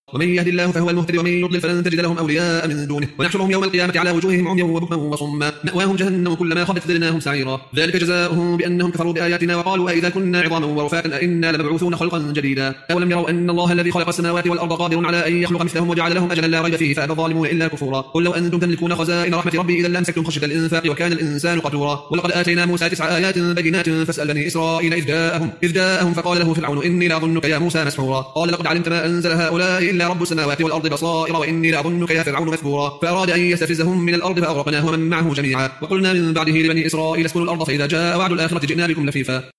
ومن يهد الله فهو المهتدي ومن يضلل فلن تجد لهم أولياء من دونه ونحشرهم يوم القيامة على وجوههم عميا وبكما وصما مأواهم جهنم كلما خبت زدناهم سعيرا ذلك جزاؤهم بأنهم كفروا بآياتنا وقالوا أئذا كنا عظاما ورفاتا أئنا لمبعوثون خلقا جديدا أولم يروا أن الله الذي خلق السماوات والأرض قادر على أن يخلق مثلهم وجعل لهم أجلا لا ريب فيه فأبى الظالمون إلا كفورا قل لو أنتم تملكون خزائن رحمة ربي إذا لامسكتم خشية الإنفاق وكان الإنسان قتورا ولقد آتينا موسى 9 آيات بينات فاسأل بني إسرائيل إذ جاءهم فقال له فرعون إني لأظنك يا موسى مسحورا قال لقد علمت ما أنزل هؤلاء إلا رب السماوات والأرض بصائر وإني لأظنك يا فرعون مثبورا فأراد أن يستفزهم من الأرض فأغرقناه ومن معه جميعا وقلنا من بعده لبني إسرائيل اسكنوا الأرض فإذا جاء وعد الآخرة جئنا بكم لفيفا